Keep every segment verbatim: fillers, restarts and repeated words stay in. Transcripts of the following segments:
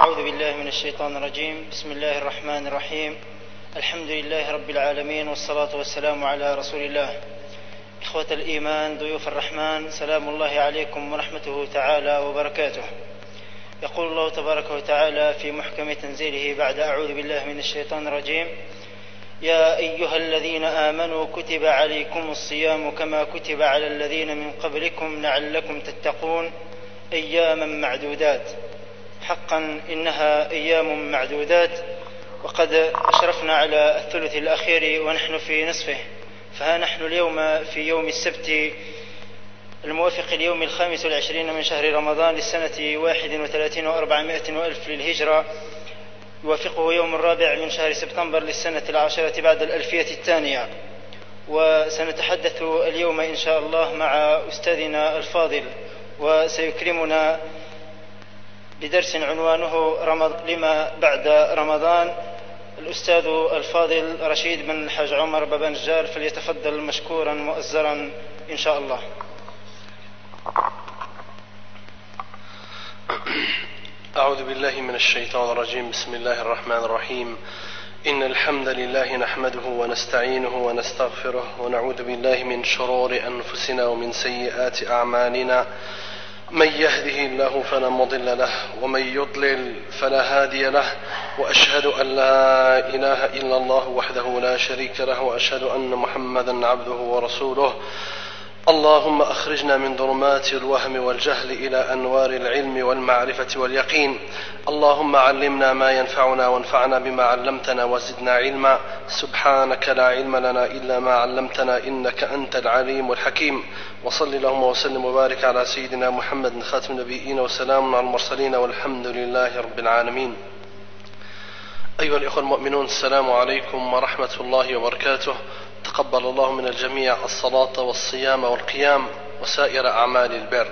أعوذ بالله من الشيطان الرجيم. بسم الله الرحمن الرحيم. الحمد لله رب العالمين، والصلاة والسلام على رسول الله. إخوة الإيمان، ضيوف الرحمن، سلام الله عليكم ورحمته تعالى وبركاته. يقول الله تبارك وتعالى في محكم تنزيله بعد أعوذ بالله من الشيطان الرجيم: يا أيها الذين آمنوا كتب عليكم الصيام كما كتب على الذين من قبلكم لعلكم تتقون أياما معدودات. حقا إنها أيام معدودات، وقد أشرفنا على الثلث الأخير ونحن في نصفه، فها نحن اليوم في يوم السبت الموافق اليوم الخامس والعشرين من شهر رمضان للسنة واحد وثلاثين وأربعمائة وألف للهجرة، يوافقه يوم الرابع من شهر سبتمبر للسنة العاشرة بعد الألفية الثانية. وسنتحدث اليوم إن شاء الله مع أستاذنا الفاضل، وسيكرمنا بدرس عنوانه لما بعد رمضان الأستاذ الفاضل رشيد بن الحاج عمر بابا نجار، فليتفضل مشكورا مؤزرا إن شاء الله. أعوذ بالله من الشيطان الرجيم. بسم الله الرحمن الرحيم. إن الحمد لله نحمده ونستعينه ونستغفره، ونعوذ بالله من شرور أنفسنا ومن سيئات أعمالنا. من يهده الله فلا مضل له، ومن يضلل فلا هادي له، وأشهد أن لا إله إلا الله وحده لا شريك له، وأشهد أن محمدا عبده ورسوله. اللهم أخرجنا من ظلمات الوهم والجهل إلى أنوار العلم والمعرفة واليقين. اللهم علمنا ما ينفعنا وانفعنا بما علمتنا وزدنا علما. سبحانك لا علم لنا إلا ما علمتنا إنك أنت العليم الحكيم. وصل اللهم وسلم وبارك على سيدنا محمد خاتم النبيين، وسلام على المرسلين، والحمد لله رب العالمين. أيها الإخوة المؤمنون، السلام عليكم ورحمة الله وبركاته. تقبل الله من الجميع الصلاة والصيام والقيام وسائر أعمال البر.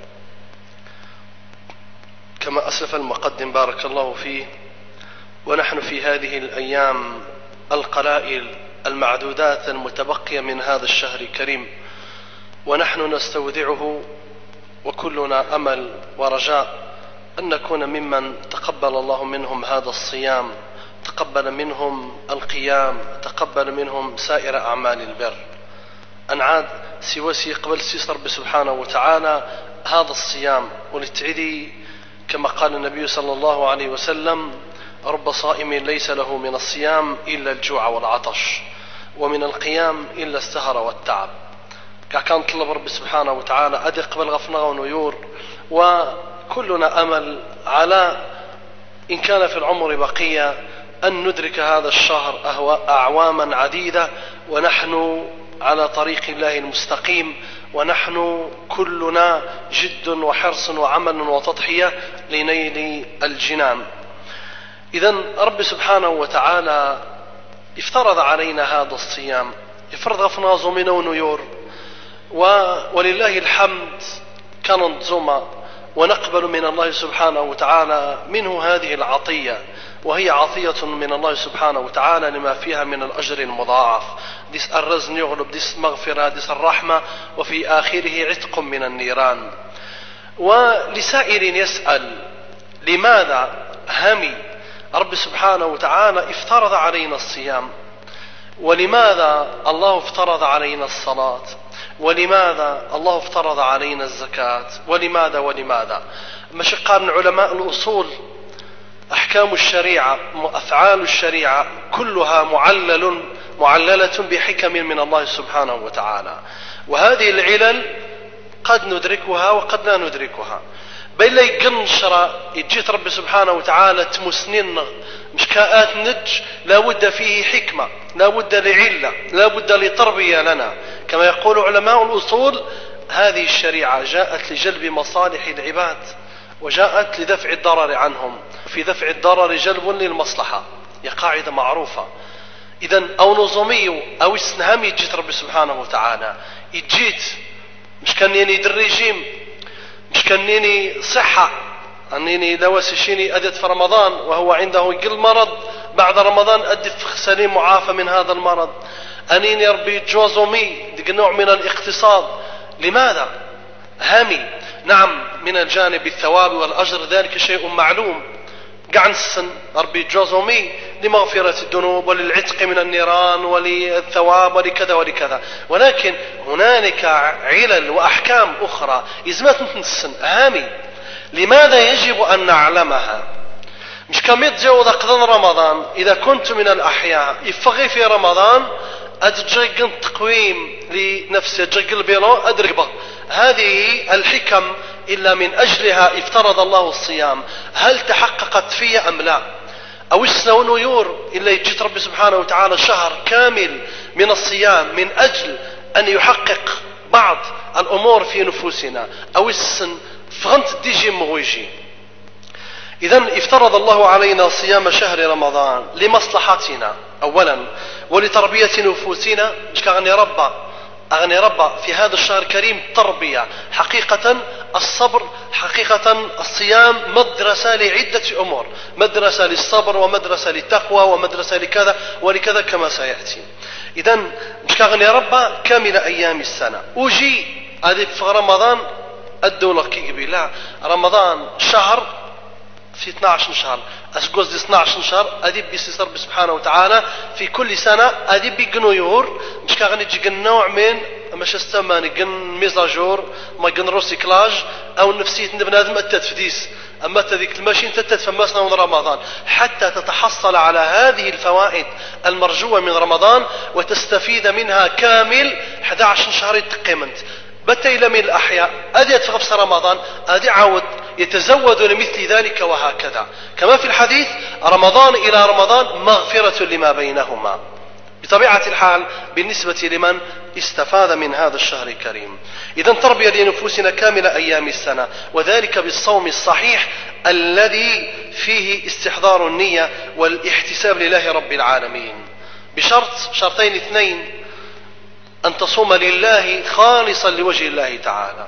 كما أسلف المقدم بارك الله فيه، ونحن في هذه الأيام القلائل المعدودات المتبقية من هذا الشهر الكريم، ونحن نستودعه وكلنا أمل ورجاء أن نكون ممن تقبل الله منهم هذا الصيام، تقبل منهم القيام، تقبل منهم سائر أعمال البر. أنعاد سيوسي قبل سيس رب سبحانه وتعالى هذا الصيام، ولتعدي كما قال النبي صلى الله عليه وسلم: رب صائم ليس له من الصيام إلا الجوع والعطش، ومن القيام إلا السهر والتعب. كان طلب رب سبحانه وتعالى أدي قبل غفنا ونيور، وكلنا أمل على إن كان في العمر بقية أن ندرك هذا الشهر أعواما عديدة ونحن على طريق الله المستقيم، ونحن كلنا جد وحرص وعمل وتضحية لنيل الجنان. إذن رب سبحانه وتعالى افترض علينا هذا الصيام، يفرض غفنا زمنا ونيور، ولله الحمد كانت زمة، ونقبل من الله سبحانه وتعالى منه هذه العطية، وهي عطية من الله سبحانه وتعالى لما فيها من الأجر المضاعف. ديس الرزن يغلب، ديس مغفرة، ديس الرحمة، وفي آخره عتق من النيران. ولسائر يسأل: لماذا همي رب سبحانه وتعالى افترض علينا الصيام؟ ولماذا الله افترض علينا الصلاة؟ ولماذا الله افترض علينا الزكاة؟ ولماذا ولماذا؟ مشقان علماء الأصول أحكام الشريعة، أفعال الشريعة كلها معلل معللة بحكم من الله سبحانه وتعالى، وهذه العلل قد ندركها وقد لا ندركها. بين لي قنشرة يجيت رب سبحانه وتعالى تمسنين مشكاءات نج، لا بد فيه حكمة، لا بد لعلة، لا بد لتربية لنا. كما يقول علماء الأصول: هذه الشريعة جاءت لجلب مصالح العباد، وجاءت لدفع الضرر عنهم، في دفع الضرر جلب للمصلحة، هي قاعدة معروفة. إذن أو نظامي أو استنهام يجيت رب سبحانه وتعالى، يجيت مش كانني دريجيم، مش كانني صحة، أنني لواسشيني أدت في رمضان وهو عنده يقل مرض، بعد رمضان أدف سليم معافى من هذا المرض، أنني ربي جوزومي دق نوع من الاقتصاد. لماذا همي؟ نعم، من الجانب الثواب والأجر ذلك شيء معلوم، قاع نسن ربي جوزومي لمغفرة الذنوب وللعتق من النيران وللثواب ولكذا ولكذا، ولكن هنالك علل وأحكام أخرى إزمات نتنسن هامي. لماذا يجب أن نعلمها؟ مش كميت جاوض قدن رمضان إذا كنت من الأحياء يفغي في رمضان أتجرق تقويم لنفسي أتجرق البيلو أدرقبه. هذه الحكم إلا من أجلها افترض الله الصيام، هل تحققت في أم لا؟ أو السنة ونيور إلا يجيت ربي سبحانه وتعالى شهر كامل من الصيام من أجل أن يحقق بعض الأمور في نفوسنا، أو السن فغنت ديجي مغويجي. إذن افترض الله علينا صيام شهر رمضان لمصلحتنا أولا ولتربية نفوسنا. مش كأغني ربا أغني ربا في هذا الشهر الكريم تربية حقيقة. الصبر حقيقة الصيام مدرسة لعدة أمور، مدرسة للصبر ومدرسة للتقوى ومدرسة لكذا ولكذا كما سيأتي. إذن مش كأغني ربا كامل أيام السنة. وجي هذه في رمضان الدولة كي قبل لا رمضان شهر في اثنا عشر شهر أسجوز اثنا عشر شهر أديب بيسير رب سبحانه وتعالى في كل سنة أديب بيجنويور مش كأغني تجي نوع من مش استماني جن ميزاجور ما جن روسيكلاج أو نفسية بنادم التدفديس. أما تذيك الماشين تتفمسنا من رمضان حتى تتحصل على هذه الفوائد المرجوة من رمضان وتستفيد منها كامل أحد عشر شهر تقيمنت بتى إلى من الأحياء أدي يتفغبس رمضان أدي عاود يتزود لمثل ذلك وهكذا. كما في الحديث رمضان إلى رمضان مغفرة لما بينهما. بطبيعة الحال بالنسبة لمن استفاد من هذا الشهر الكريم. إذن تربية لنفوسنا كامل أيام السنة، وذلك بالصوم الصحيح الذي فيه استحضار النية والاحتساب لله رب العالمين بشرط شرطين اثنين: أن تصوم لله خالصا لوجه الله تعالى،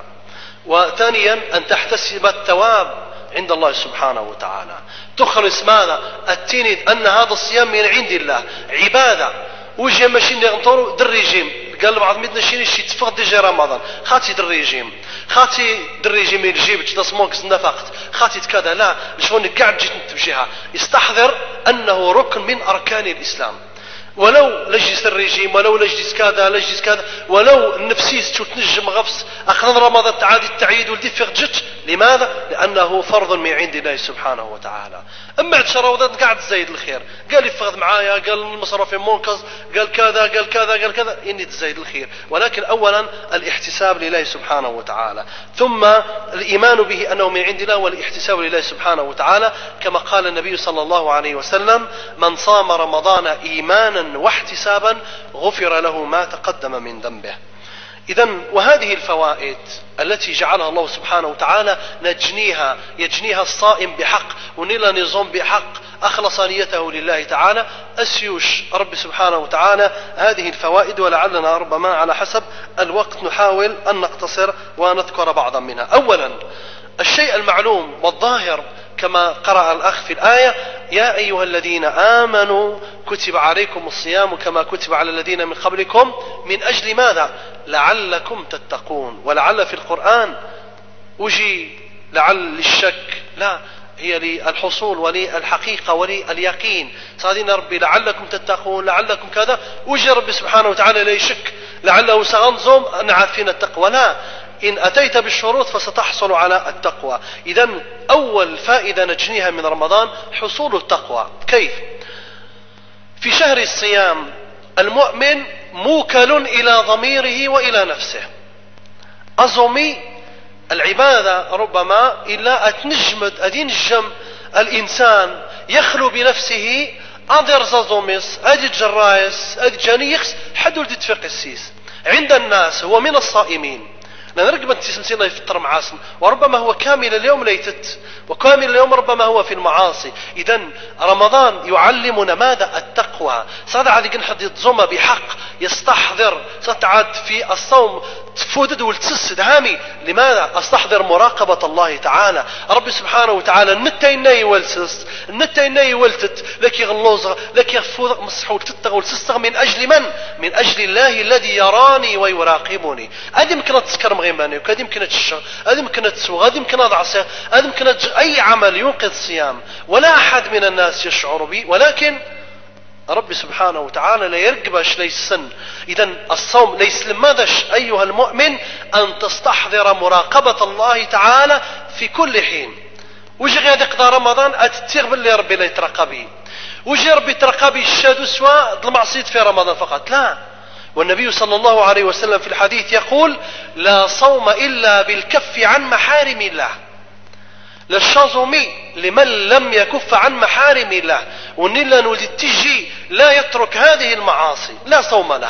وثانيا أن تحتسب الثواب عند الله سبحانه وتعالى. تخلص ماذا؟ التيند أن هذا الصيام من عند الله عبادة. وجه ماشين يغنطروا در ريجيم قال بعض مدنا شيني شي تفقد ديجا رمضان خاطي در ريجيم خاطي در ريجيم الجيب تصموك نفقت خاطي كذا لا شلون قاعد جيت تمشيها. يستحضر أنه ركن من أركان الإسلام، ولو لجلس الرجيم ولو لجلس كذا لجلس كذا ولو النفسيس شو تنجم غفص أخذ رمضان تعادي التعيد والدي فقجت. لماذا؟ لأنه فرض من عند الله سبحانه وتعالى. أما عند رمضان قاعد تزايد الخير، قال لي فقد معايا، قال المصرف منقذ، قال كذا قال كذا قال كذا إني تزايد الخير. ولكن أولا الاحتساب لله سبحانه وتعالى، ثم الإيمان به أنه من عند الله والاحتساب لله سبحانه وتعالى، كما قال النبي صلى الله عليه وسلم: من صام رمضان إيمانا واحتسابا غفر له ما تقدم من ذنبه. إذن وهذه الفوائد التي جعلها الله سبحانه وتعالى نجنيها يجنيها الصائم بحق ونيلا نظام بحق أخلص نيته لله تعالى أسيوش رب سبحانه وتعالى هذه الفوائد، ولعلنا ربما على حسب الوقت نحاول أن نقتصر ونذكر بعضا منها. أولا الشيء المعلوم والظاهر كما قرأ الأخ في الآية: يا أيها الذين آمنوا كتب عليكم الصيام كما كتب على الذين من قبلكم من أجل ماذا؟ لعلكم تتقون. ولعل في القرآن وجي لعل للشك، لا، هي للحصول وللحقيقة ولليقين. صادين ربي لعلكم تتقون لعلكم كذا، وجي ربي سبحانه وتعالى لا يشك لعله سأنظم أن عارفين التقوى. لا، إن أتيت بالشروط فستحصل على التقوى. إذن أول فائدة نجنيها من رمضان حصول التقوى. كيف؟ في شهر الصيام المؤمن موكل إلى ضميره وإلى نفسه. أظمي العبادة ربما إلا أتنجمد أدينجم الإنسان يخلو بنفسه أدر زازوميس أدي جرايس أدي جانيخس حدو لتتفق السيس عند الناس هو من الصائمين. نرقب أن تسمسينا يفطر معاصم، وربما هو كامل اليوم ليتت، وكامل اليوم ربما هو في المعاصي. إذن رمضان يعلمنا ماذا؟ التقوى. صاد عاد ينحد يتزوم بحق يستحضر ستعاد في الصوم تفودد والتسد هامي. لماذا؟ استحضر مراقبة الله تعالى. ربي سبحانه وتعالى نتا إناي والسس نتا إناي والتت لك يغلوز لك يفوض مصحول تتغول تستغ من أجل من؟ من أجل الله الذي يراني ويراقبني. أدي ممكن تسكر غيماني وكاد يمكن تشرب، هذا يمكن تسوق، هذا يمكن أضعصي، هذا يمكن أي عمل ينقذ الصيام، ولا أحد من الناس يشعر به، ولكن ربي سبحانه وتعالى لا يرقبش ليسن. إذا الصوم ليس لماذاش أيها المؤمن أن تستحضر مراقبة الله تعالى في كل حين. وجي غادي يقضى رمضان أتتيغ باللي ربي لا يترقبي، وجي ربي يترقبي الشاد سواء المعصية في رمضان فقط، لا. والنبي صلى الله عليه وسلم في الحديث يقول: لا صوم إلا بالكف عن محارم الله. للشازومي لمن لم يكف عن محارم الله، ونلا نولد تجي لا يترك هذه المعاصي لا صوم له.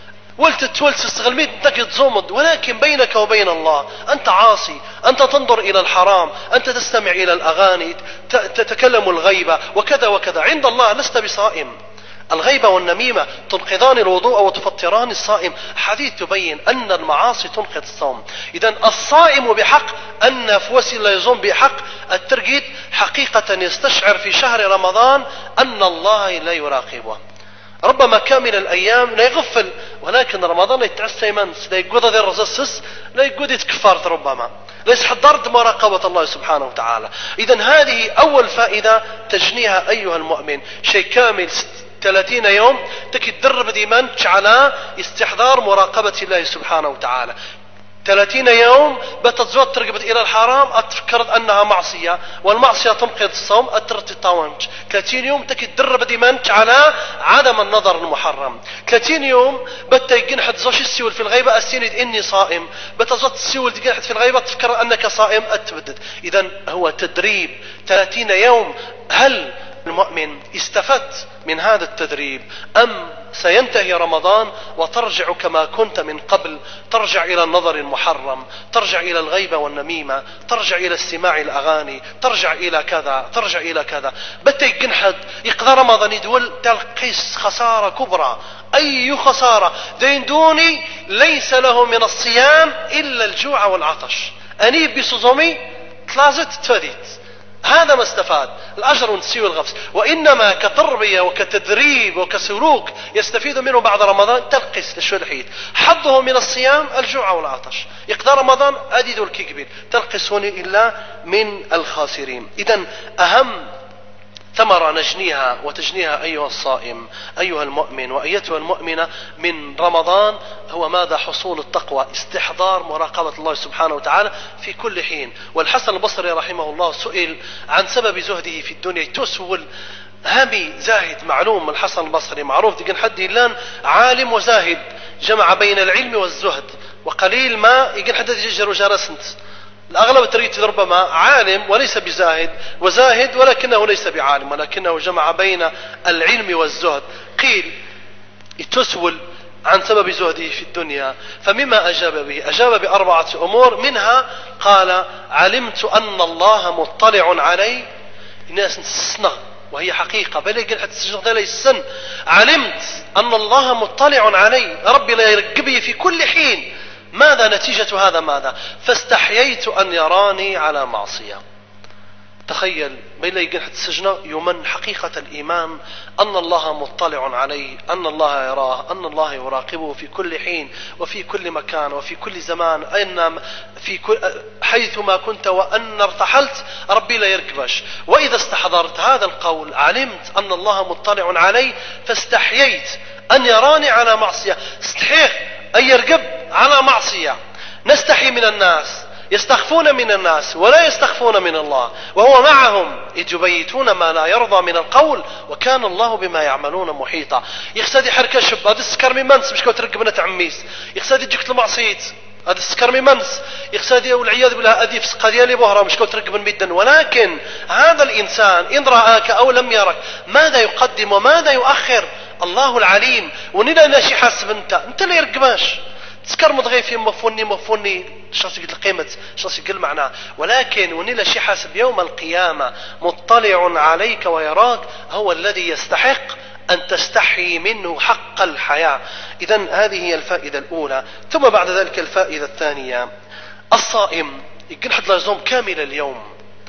ولتتولت تستغلميت انك تزومض، ولكن بينك وبين الله انت عاصي، انت تنظر الى الحرام، انت تستمع الى الاغاني، تتكلم الغيبة وكذا وكذا، عند الله لست بصائم. الغيبة والنميمة تنقضان الوضوء وتفطران الصائم، حديث تبين أن المعاصي تنقض الصوم. إذن الصائم بحق أن فوسي لا يزوم بحق الترقيد حقيقة يستشعر في شهر رمضان أن الله لا يراقبه. ربما كامل الأيام لا يغفل، ولكن رمضان لا يتعسى منس، لا يقود ذي الرزسس، لا يقود يتكفرت، ربما لا يحضرت مراقبة الله سبحانه وتعالى. إذن هذه أول فائدة تجنيها أيها المؤمن، شيء كامل ثلاثين يوم تكي تدرب ديمانك على استحضار مراقبة الله سبحانه وتعالى. ثلاثين يوم بتزود ترقبت إلى الحرام أتفكرت أنها معصية، والمعصية تنقض الصوم أترت الطوانج. ثلاثين يوم تكي تدرب ديمانك على عدم النظر المحرم. ثلاثين يوم بتيجن حد زوش السيول في الغيبة أسيند إني صائم، بتزود السيول تيجن حد في الغيبة تفكر أنك صائم أتبدد. إذن هو تدريب ثلاثين يوم. هل المؤمن استفدت من هذا التدريب أم سينتهي رمضان وترجع كما كنت من قبل، ترجع إلى النظر المحرم، ترجع إلى الغيبة والنميمة، ترجع إلى استماع الأغاني، ترجع إلى كذا، ترجع إلى كذا. بتي جنحد يقضى رمضان يدول تلقيس خسارة كبرى. أي خسارة؟ دين دوني ليس له من الصيام إلا الجوع والعطش. أنيب بصومي تلازت تفديت، هذا ما استفاد الأجر ونسيو الغفص. وإنما كتربية وكتدريب وكسلوك يستفيد منه بعد رمضان تلقس للشلحيد. حظه من الصيام الجوع والعطش. يقضى رمضان أديد الكبير تلقس هوني إلا من الخاسرين. إذن أهم ثمرة نجنيها وتجنيها أيها الصائم أيها المؤمن وأيتها المؤمنة من رمضان هو ماذا؟ حصول التقوى، استحضار مراقبة الله سبحانه وتعالى في كل حين. والحسن البصري رحمه الله سئل عن سبب زهده في الدنيا، تسول هامي زاهد. معلوم الحسن البصري معروف ديجن حد الآن عالم وزاهد، جمع بين العلم والزهد، وقليل ما يجن حد يجر وجرسنت. الأغلب تريد ربما عالم وليس بزاهد، وزاهد ولكنه ليس بعالم، ولكنه جمع بين العلم والزهد. قيل تسول عن سبب زهده في الدنيا، فمما أجاب به؟ أجاب بأربعة أمور. منها قال: علمت أن الله مطلع علي. الناس تسنغ وهي حقيقة، بل يقول حتى السجن لا يسن. علمت أن الله مطلع علي، ربي لا يرقبني في كل حين. ماذا نتيجة هذا؟ ماذا؟ فاستحييت أن يراني على معصية. تخيل بين يقول حتى السجن يمن حقيقة الإيمان أن الله مطلع عليه، أن الله يراه، أن الله يراقبه في كل حين وفي كل مكان وفي كل زمان، أين في كل حيثما كنت، وأن ارتحلت ربي لا يركبش. وإذا استحضرت هذا القول علمت أن الله مطلع علي فاستحييت أن يراني على معصية. استحيق أن يرقب على معصية. نستحي من الناس، يستخفون من الناس ولا يستخفون من الله، وهو معهم إذ يبيتون ما لا يرضى من القول وكان الله بما يعملون محيطا. يقصد حركة شب هذا السكر من منس مش كو ترقب بنت عميس، يقصد يجيك المعصيت هذا السكر من منس، يقصد والعياذ بالله أدي فسق ديالي بهرة مش كو ترقب مدا. ولكن هذا الإنسان إن رآك أو لم يرك ماذا يقدم وماذا يؤخر؟ الله العليم. ونلا ناشي حاسب انت انت اللي يرقباش تسكر مضغي في مفوني مفوني شخص يقول قيمة شخص يقول معناه. ولكن ونلا شي حاسب يوم القيامة مطلع عليك ويراك، هو الذي يستحق أن تستحي منه حق الحياة. إذن هذه هي الفائدة الأولى. ثم بعد ذلك الفائدة الثانية، الصائم يقول حد لا يصوم كامل اليوم.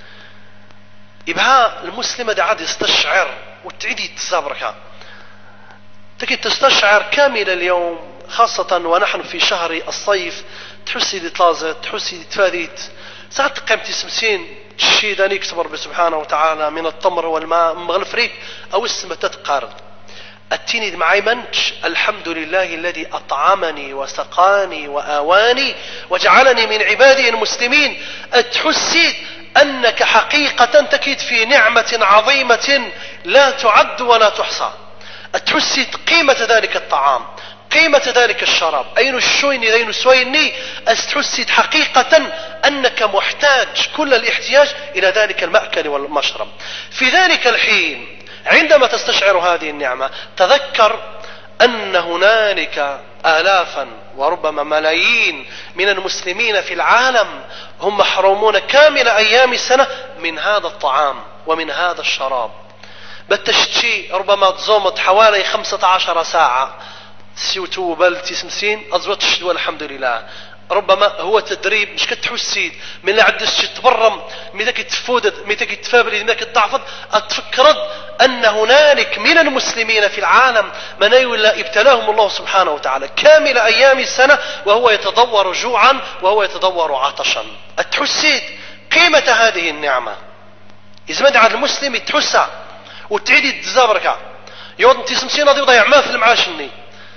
يبها المسلمة دا عاد يستشعر وتعيدي تزابركها، تكي تستشعر كامل اليوم، خاصة ونحن في شهر الصيف تحسي دي تلازت تحسي دي تفاديت ساعات قيمتي سمسين تشي داني يكتب ربي سبحانه وتعالى من التمر والماء مغلفريك أو السمة تتقارب التيني معي منش الحمد لله الذي أطعمني وسقاني وآواني وجعلني من عباده المسلمين. أتحسي أنك حقيقة تكيد في نعمة عظيمة لا تعد ولا تحصى. أتحسي قيمة ذلك الطعام قيمة ذلك الشراب أين الشويني ذين سويني أستحسي حقيقة أنك محتاج كل الاحتياج إلى ذلك المأكل والمشرب. في ذلك الحين عندما تستشعر هذه النعمة تذكر أن هنالك آلافا وربما ملايين من المسلمين في العالم هم محرومون كامل أيام السنة من هذا الطعام ومن هذا الشراب. بالتشتشي ربما تزومت حوالي خمسة عشر ساعة سيوتو بل تسمسين أزوت الشدوى الحمد لله. ربما هو تدريب مش كتحسيد من اللي عدس تبرم ميتك تفودد ميتك تفابري ميتك تضعفض أتفكرد أن هنالك من المسلمين في العالم من يولى ابتلاهم الله سبحانه وتعالى كامل أيام السنة وهو يتضور جوعا وهو يتضور عطشا. أتحسيد قيمة هذه النعمة إذا مدعى المسلم تحسها وتعيد تزابرك يوضن تسمسين هذا يضيع ما في المعاشني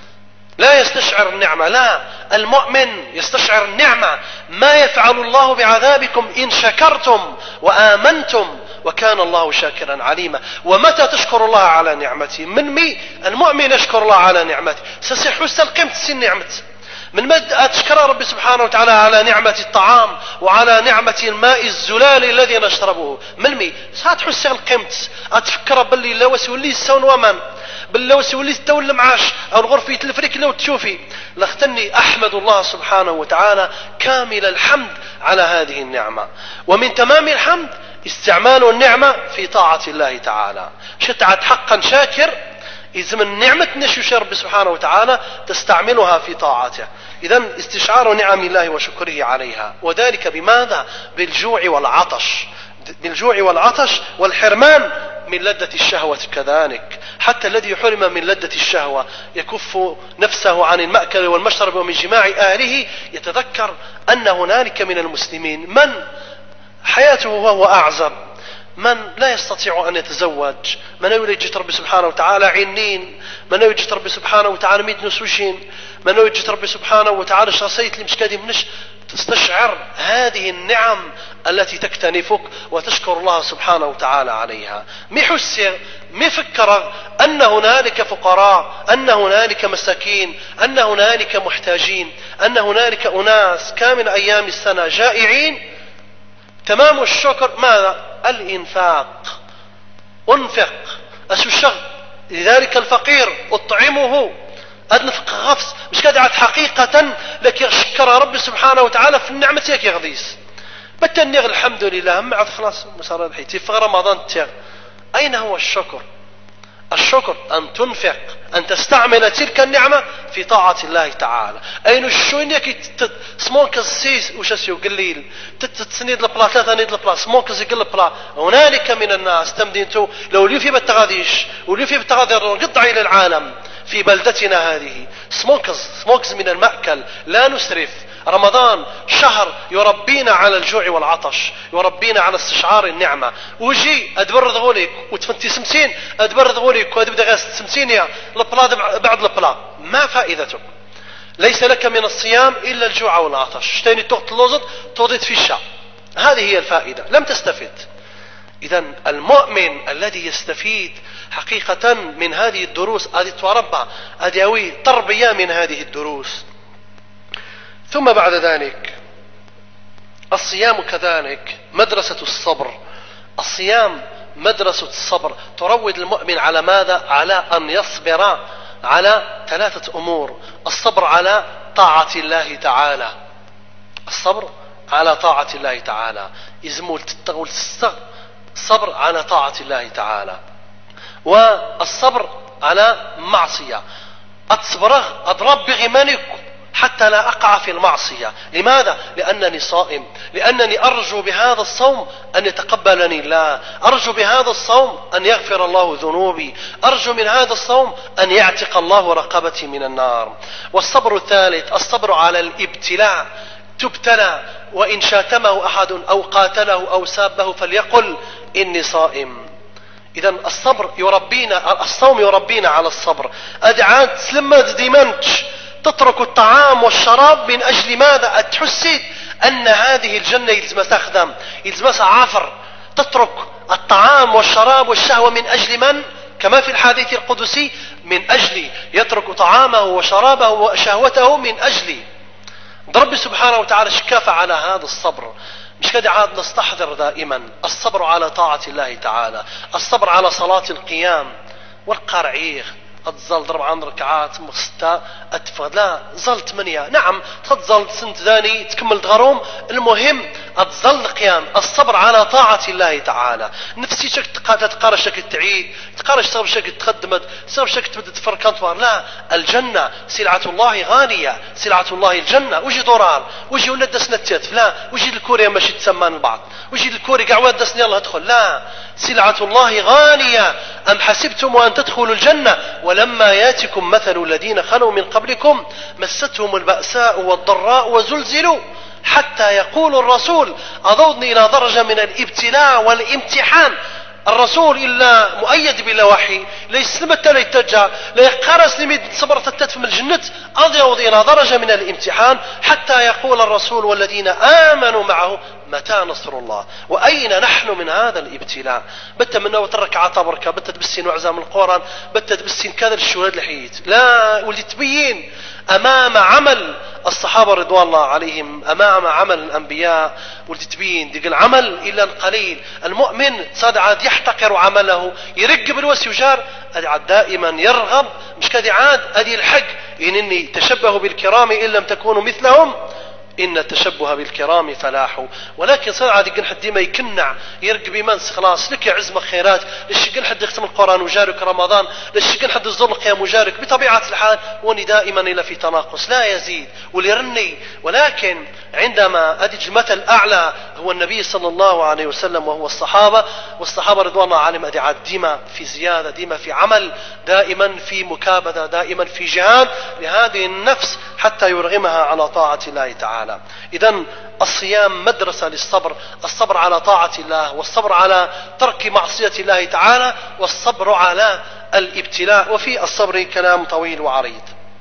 لا يستشعر النعمة. لا المؤمن يستشعر النعمة ما يفعل الله بعذابكم إن شكرتم وآمنتم وكان الله شاكرا عليما. ومتى تشكر الله على نعمته من مي المؤمن يشكر الله على نعمته سيصيح حسن قيمة سن نعمته من مد أتشكر ربي سبحانه وتعالى على نعمة الطعام وعلى نعمة الماء الزلال الذي نشربه من مي ساتحس القيمة أتفكر باللي لوسي واللي السون ومن باللوسي واللي استول المعاش أو الغرفة الفريك لو تشوفي لاختني أحمد الله سبحانه وتعالى كامل الحمد على هذه النعمة. ومن تمام الحمد استعمال النعمة في طاعة الله تعالى. شتعت حقا شاكر إذا من نعمة نشوش رب سبحانه وتعالى تستعملها في طاعته. إذن استشعار نعم الله وشكره عليها وذلك بماذا؟ بالجوع والعطش بالجوع والعطش والحرمان من لذة الشهوة كذلك. حتى الذي حرم من لذة الشهوة يكف نفسه عن المأكل والمشرب ومن جماع أهله يتذكر أن هنالك من المسلمين من حياته وهو أعزب من لا يستطيع أن يتزوج من يوجد رب سبحانه وتعالى عنين من يوجد رب سبحانه وتعالى ميت نسوشين من يوجد رب سبحانه وتعالى شخصية اللي مش كادي منش تستشعر هذه النعم التي تكتنفك وتشكر الله سبحانه وتعالى عليها. ميحس ميفكر أن هنالك فقراء أن هنالك مساكين أن هنالك محتاجين أن هنالك أناس كامل أيام السنة جائعين. تمام الشكر ماذا؟ الإنفاق. أنفق أسوشغ لذلك الفقير أطعمه أدنفق غفص مش كادعت حقيقة لك يشكر رب سبحانه وتعالى في النعمة يك يغذيس بتنيغ الحمد لله هم عاد خلاص مسار الحيتي في رمضان تيغ. أين هو الشكر؟ الشكر أن تنفق أن تستعمل تلك النعمة في طاعة الله تعالى. أين الشوين يكي سموكز سيس وشاسيو قليل تتسنيد البلا ثلاثة نيد البلا سموكز يقل البلا. هنالك من الناس تمدينتو لو اليوفي بالتغاذيش واليوفي بالتغاذي قطع إلى العالم في بلدتنا هذه سموكز سموكز من المأكل لا نسرف. رمضان شهر يربينا على الجوع والعطش يربينا على استشعار النعمة. وجي أدبر ذغوليك وتفنتي سمسين أدبر ذغوليك وأدبر غاس سمسين يا لبلا بعد لبلا ما فائدتك؟ ليس لك من الصيام إلا الجوع والعطش تاني تغط اللوزد تغضت في الشعب. هذه هي الفائدة لم تستفد. إذن المؤمن الذي يستفيد حقيقة من هذه الدروس هذه توربع هذه تربية من هذه الدروس. ثم بعد ذلك الصيام كذلك مدرسة الصبر. الصيام مدرسة الصبر تروض المؤمن على ماذا؟ على أن يصبر على ثلاثة أمور. الصبر على طاعة الله تعالى الصبر على طاعة الله تعالى إزمول تتغول الصبر الصبر على طاعة الله تعالى والصبر على معصية. أتصبره أضرب بغمانك حتى لا أقع في المعصية. لماذا؟ لأنني صائم لأنني أرجو بهذا الصوم أن يتقبلني الله أرجو بهذا الصوم أن يغفر الله ذنوبي أرجو من هذا الصوم أن يعتق الله رقبتي من النار. والصبر الثالث الصبر على الابتلاء تبتلى، وإن شاتمه أحد أو قاتله أو سابه فليقل إني صائم. إذا الصبر يربينا، الصوم يربينا على الصبر. أدعاد سلمت ديمانتش تترك الطعام والشراب من أجل ماذا؟ أتحسد أن هذه الجنة يلزم تخدم، يلزم عافر، تترك الطعام والشراب والشهوة من أجل من؟ كما في الحديث القدسي: من أجلي، يترك طعامه وشرابه وشهوته من أجلي. رب سبحانه وتعالى شكاف على هذا الصبر. مش كده عاد نستحضر دائما الصبر على طاعة الله تعالى، الصبر على صلاة القيام والقرعيغ تظل ضرب عن ركعات مخستة أتفضل لا ظل ثمانية، نعم تظل سنت ذاني تكمل تغروم، المهم تظل القيام، الصبر على طاعة الله تعالى. نفسي شك تقارش شك تعيد، تقارش تغب شك تقدمت، تغب شك تبدأ تفرق انطوار. لا، الجنة سلعة الله غالية، سلعة الله الجنة. وجي دوران وجي ولد دسنا التاتف، لا وجي الكوريا ماشي تسمان البعض، وجي الكوري قعوات دسني يلا ادخل، لا، سلعة الله غالية. أم حسبتم أن تدخلوا الجنة ولما ياتكم مثل الذين خلوا من قبلكم مستهم البأساء والضراء وزلزلوا حتى يقول الرسول أضودني إلى درجة من الابتلاء والامتحان. الرسول إلا مؤيد بالوحي ليس لمت لا يتجع لا يقارس لمد صبرت التدف من الجنة أضيض إلى درجة من الامتحان حتى يقول الرسول والذين آمنوا معه متى نصر الله. وأين نحن من هذا الابتلاء؟ بت منا وترك عطبرك، بت تبسين وعزام القرآن، بت تبسين كذا الشهود الحيت، لا ولي تبين أمام عمل الصحابة رضوان الله عليهم، أمام عمل الأنبياء ولي تبين ديك العمل إلا قليل. المؤمن صاد عاد يحتقر عمله، يرق بالوسي وجار عاد دائما يرغب، مش كذا عاد أدي الحق إنني تشبهوا بالكرام إن لم تكونوا مثلهم إن التشبه بالكرام فلاح. ولكن صار عاد يقول حد ديما يكنع يرق بمنس خلاص لك عزم خيرات، ليش يقول حد يختم القرآن وجارك رمضان، ليش يقول حد يزور القيام وجارك. بطبيعة الحال وني دائما إلى في تناقص لا يزيد وليرني. ولكن عندما أدج المثل الأعلى هو النبي صلى الله عليه وسلم وهو الصحابة، والصحابة رضوان الله عليهم أدي عاد ديما في زيادة، ديما في عمل، دائما في مكابدة، دائما في جهاد لهذه النفس حتى يرغمها على طاعة الله تعالى. إذن الصيام مدرسة للصبر، الصبر على طاعة الله، والصبر على ترك معصية الله تعالى، والصبر على الابتلاء. وفي الصبر كلام طويل وعريض.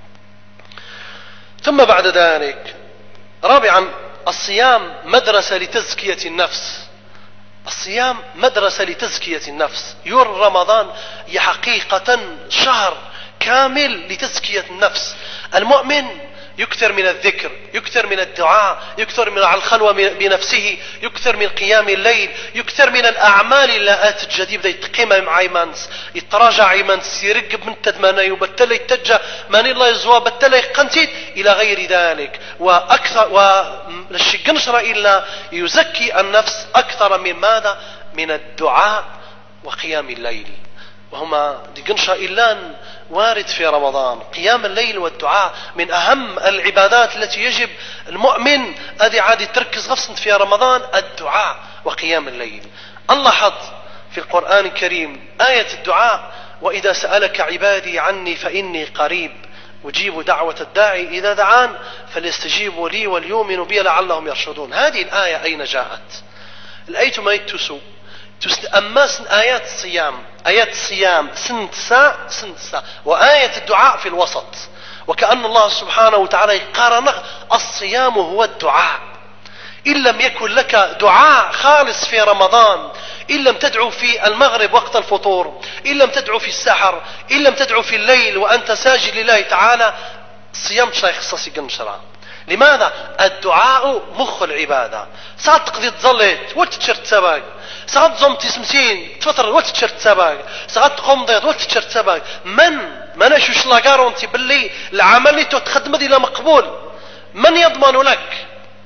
ثم بعد ذلك رابعا الصيام مدرسة لتزكية النفس. الصيام مدرسة لتزكية النفس. يور رمضان هي حقيقة شهر كامل لتزكية النفس. المؤمن يكثر من الذكر، يكثر من الدعاء، يكثر من الخلوة بنفسه، يكثر من قيام الليل، يكثر من الأعمال اللي الجديد يتقيم مع إيمانس، يتراجع إيمانس، يرقب من تدمانا يبتل يتجه ماني الله يزوى بتل يقنتيد إلى غير ذلك. وأكثر وللشقنشر إلا يزكي النفس أكثر من ماذا؟ من الدعاء وقيام الليل. وهما دقنشا إلان وارد في رمضان. قيام الليل والدعاء من أهم العبادات التي يجب المؤمن أدي عادي تركز غفصا في رمضان، الدعاء وقيام الليل. الله حط في القرآن الكريم آية الدعاء: وإذا سألك عبادي عني فإني قريب أجيب دعوة الداعي إذا دعان فليستجيبوا لي وليؤمنوا بي لعلهم يرشدون. هذه الآية أين جاءت؟ الآية ما يتسو أما آيات الصيام، آيات الصيام سنت ساعة سنت ساعة، وآية الدعاء في الوسط. وكأن الله سبحانه وتعالى يقارن الصيام هو الدعاء. إن لم يكن لك دعاء خالص في رمضان، إن لم تدعو في المغرب وقت الفطور، إن لم تدعو في السحر، إن لم تدعو في الليل وأنت ساجد لله تعالى، الصيام شيء خصصي قنشرة. لماذا؟ الدعاء مخ العبادة. ساعات تقضي تظلت وتتشرت سباق، ساعات زوم تسمسين تفطر وتتشرت سباق، ساعات تقوم ضيط وتتشرت سباق. من من اشوش لا جارونتي باللي العمل اللي تخدم الى مقبول؟ من يضمن لك؟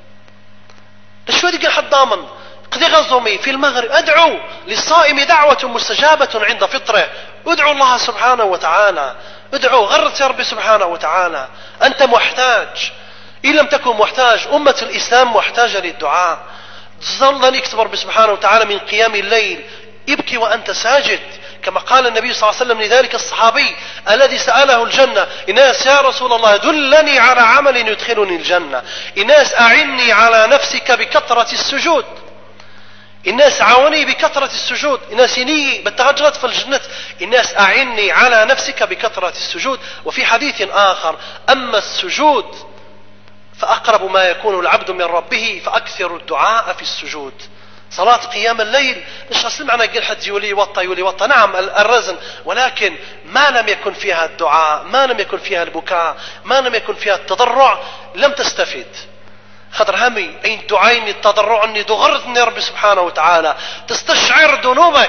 شو ديك حد ضامن؟ قضي غزومي في المغرب ادعو للصائم دعوة مستجابة عند فطره. ادعو الله سبحانه وتعالى، ادعو غرت يا ربي سبحانه وتعالى. انت محتاج، إن لم تكن محتاج أمة الإسلام محتاجة للدعاء. ظل يكتب رب سبحانه وتعالى من قيام الليل، ابكي وأنت ساجد كما قال النبي صلى الله عليه وسلم لذلك الصحابي الذي سأله الجنة: إناس يا رسول الله دلني على عمل يدخلني الجنة. إناس أعني على نفسك بكثرة السجود. الناس عاوني بكثرة السجود. الناس يني بتغجرت في الجنة. الناس أعني على نفسك بكثرة السجود. وفي حديث آخر: أما السجود فأقرب ما يكون العبد من ربه فأكثر الدعاء في السجود. صلاة قيام الليل مش أصل معنى قل حد يولي وطا يولي وطا، نعم الرزن، ولكن ما لم يكن فيها الدعاء، ما لم يكن فيها البكاء، ما لم يكن فيها التضرع لم تستفيد. خضر همي أين الدعاء التضرع أني دغرتني ربي سبحانه وتعالى، تستشعر ذنوبك،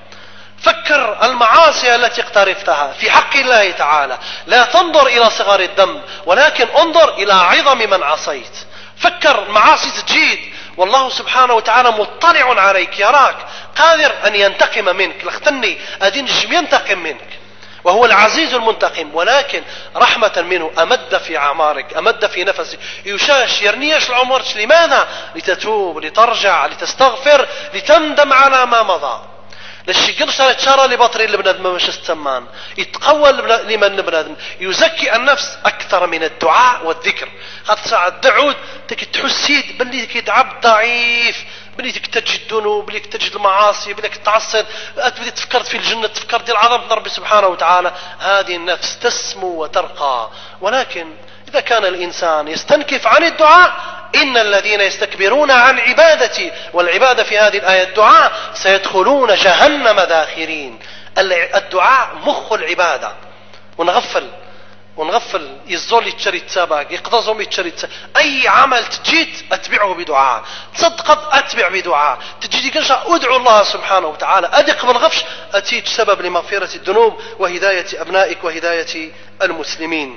فكر المعاصي التي اقترفتها في حق الله تعالى. لا تنظر إلى صغر الذنب ولكن انظر إلى عظم من عصيت. فكر المعاصي تجيد والله سبحانه وتعالى مطلع عليك، يراك، قادر أن ينتقم منك. لختني أدين جم ينتقم منك وهو العزيز المنتقم، ولكن رحمة منه أمد في أعمارك، أمد في نفسك، يشاش يرنيش العمر. لماذا؟ لتتوب، لترجع، لتستغفر، لتندم على ما مضى. للشي قرش تشارى لبطري لبنادم مش السمان، يتقوى لمن بنادم، يزكي النفس أكثر من الدعاء والذكر. خاطر ساعة الدعود تكي تحسيد باللي كي تعب ضعيف، بلي تجد الذنوب، بلي تجد المعاصي، بلي تعصد، بلي تفكرت في الجنة، تفكرت العظمة ربي سبحانه وتعالى. هذه النفس تسمو وترقى. ولكن إذا كان الإنسان يستنكف عن الدعاء: إن الذين يستكبرون عن عبادتي، والعبادة في هذه الآية الدعاء، سيدخلون جهنم داخرين. الدعاء مخ العبادة. ونغفل ونغفل يزول يتشري التسابق، يقضزهم يتشري التسابق. أي عمل تجيد أتبعه بدعاء، تصدق أتبع بدعاء، تجيدي كنشا أدعو الله سبحانه وتعالى، أدق بالغفش أتيج سبب لمغفرة الذنوب وهداية أبنائك وهداية المسلمين.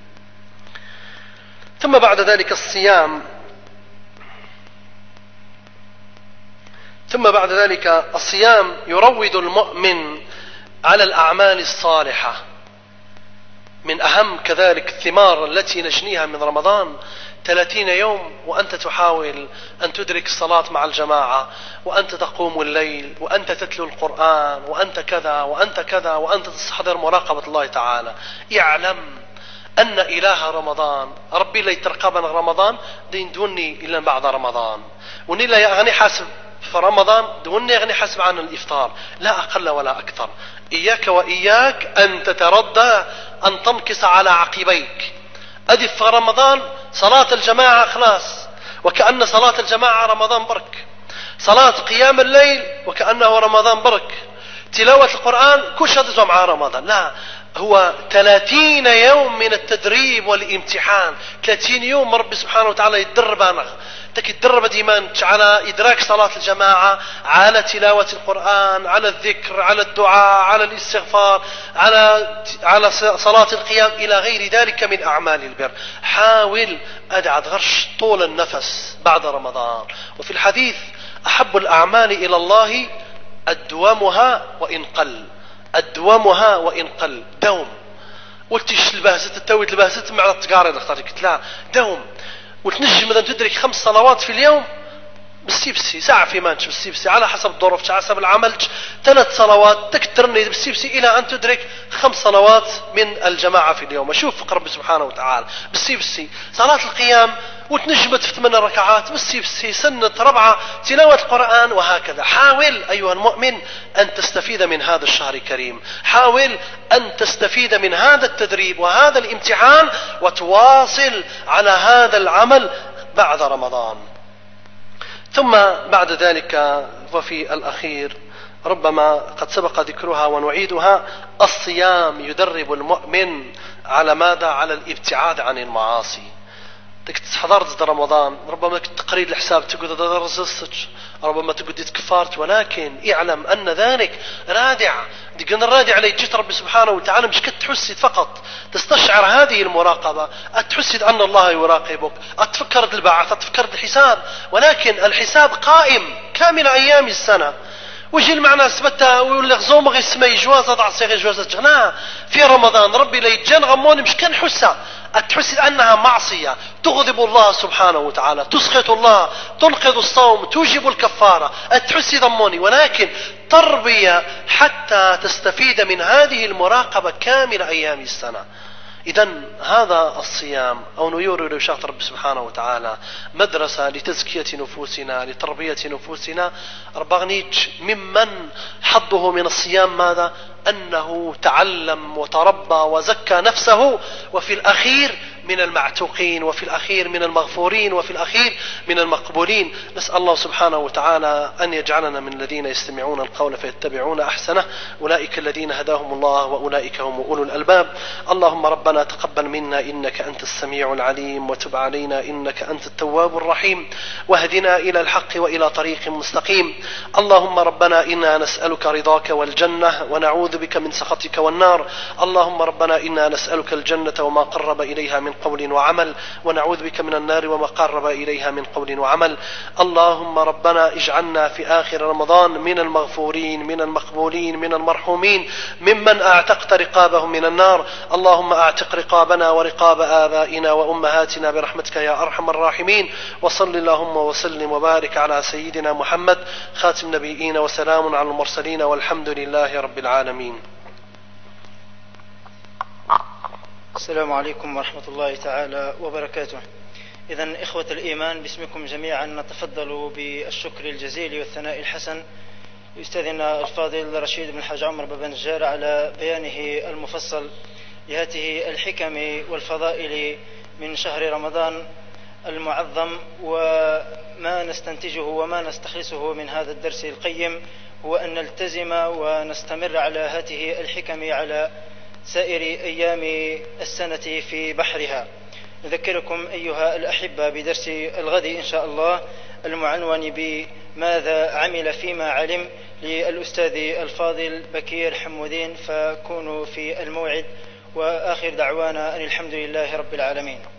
ثم بعد ذلك الصيام. ثم بعد ذلك الصيام يروض المؤمن على الأعمال الصالحة. من أهم كذلك الثمار التي نجنيها من رمضان ثلاثين يوم وأنت تحاول أن تدرك الصلاة مع الجماعة، وأنت تقوم الليل، وأنت تتلو القرآن، وأنت كذا وأنت كذا، وأنت تستحضر مراقبة الله تعالى. اعلم أن إله رمضان ربي لا يترقبنا رمضان دين دوني إلا بعد رمضان، وني لا يغني حاسب في رمضان دوني يغني حاسب عن الإفطار، لا أقل ولا أكثر. إياك وإياك أن تتردى أن تنكس على عقبيك. أدف في رمضان صلاة الجماعة خلاص، وكأن صلاة الجماعة رمضان برك، صلاة قيام الليل وكأنه رمضان برك، تلاوة القرآن كل شيء مع رمضان. لا، هو ثلاثين يوم من التدريب والامتحان. ثلاثين يوم ربي سبحانه وتعالى يتدربنا، تك يتدرب ديما على إدراك صلاة الجماعة، على تلاوة القرآن، على الذكر، على الدعاء، على الاستغفار، على على صلاة القيام إلى غير ذلك من أعمال البر. حاول أدعى غرش طول النفس بعد رمضان. وفي الحديث: أحب الأعمال إلى الله أدومها وإن قل، أدومها وإن قل. دوم. قلتش البهزة التويد البهزة مع التقاري الاختاري، قلت لا، دوم. وتنجم مثلا تدرك خمس صلوات في اليوم بالسيبسي، ساعة في مانش بالسيبسي على حسب الظروف، على حسب العمل، ثلاث صلوات تكترني بالسيبسي إلى أن تدرك خمس صلوات من الجماعة في اليوم. أشوف فقر ربي سبحانه وتعالى بالسيبسي. صلاة القيام وتنجمت في ثمان ركعات بالسيبسي، سنة ربعة، تلاوة القرآن، وهكذا. حاول أيها المؤمن أن تستفيد من هذا الشهر الكريم، حاول أن تستفيد من هذا التدريب وهذا الامتحان، وتواصل على هذا العمل بعد رمضان. ثم بعد ذلك وفي الأخير ربما قد سبق ذكرها ونعيدها: الصيام يدرب المؤمن على ماذا؟ على الابتعاد عن المعاصي. حضرت رمضان ربما تقريد الحساب تقول درزت، ربما تقول تكفرت، ولكن اعلم أن ذلك رادع. دقن الرادع اللي جيت ربي سبحانه وتعالى مش كتحسد فقط، تستشعر هذه المراقبة، أتحسد أن الله يراقبك، أتفكر البعث، أتفكر الحساب، ولكن الحساب قائم كامل أيام السنة. ويجي المعنى سبتها ويقول لك زومغ اسمي جواز ضع صيغ جواز جغنا في رمضان ربي لا يتجن غموني مش كان حسة تحس أنها معصية تغضب الله سبحانه وتعالى تسخط الله تنقض الصوم توجب الكفارة تحس ضموني، ولكن تربية حتى تستفيد من هذه المراقبة كامل أيام السنة. إذن هذا الصيام أو نيور لوشاط رب سبحانه وتعالى مدرسة لتزكية نفوسنا لتربية نفوسنا. ربغنيج ممن حظه من الصيام ماذا؟ أنه تعلم وتربى وزكى نفسه، وفي الأخير من المعتوقين، وفي الأخير من المغفورين، وفي الأخير من المقبولين. نسأل الله سبحانه وتعالى أن يجعلنا من الذين يستمعون القول فيتبعون أحسنه، أولئك الذين هداهم الله وأولئك هم أولو الألباب. اللهم ربنا تقبل منا إنك أنت السميع العليم، وتب علينا إنك أنت التواب الرحيم، واهدنا إلى الحق وإلى طريق مستقيم. اللهم ربنا إنا نسألك رضاك والجنة ونعوذ بك من سخطك والنار. اللهم ربنا إنا نسألك الجنة وما قرب إليها من قول وعمل، ونعوذ بك من النار وما قرب إليها من قول وعمل. اللهم ربنا اجعلنا في آخر رمضان من المغفورين من المقبولين من المرحومين ممن أعتقت رقابهم من النار. اللهم أعتق رقابنا ورقاب آبائنا وأمهاتنا برحمتك يا أرحم الراحمين. وصل اللهم وسلم وبارك على سيدنا محمد خاتم النبيين، وسلام على المرسلين، والحمد لله رب العالمين. السلام عليكم ورحمة الله تعالى وبركاته. إذن إخوة الإيمان، باسمكم جميعا نتفضل بالشكر الجزيل والثناء الحسن لأستاذنا الفاضل رشيد بن الحاج عمر بابا نجار على بيانه المفصل لهذه الحكم والفضائل من شهر رمضان المعظم. وما نستنتجه وما نستخلصه من هذا الدرس القيم هو أن نلتزم ونستمر على هذه الحكم على سائر أيام السنة في بحرها. نذكركم أيها الأحبة بدرس الغد إن شاء الله المعنون بماذا عمل فيما علم للأستاذ الفاضل بكير حمودين، فكونوا في الموعد. وآخر دعوانا أن الحمد لله رب العالمين.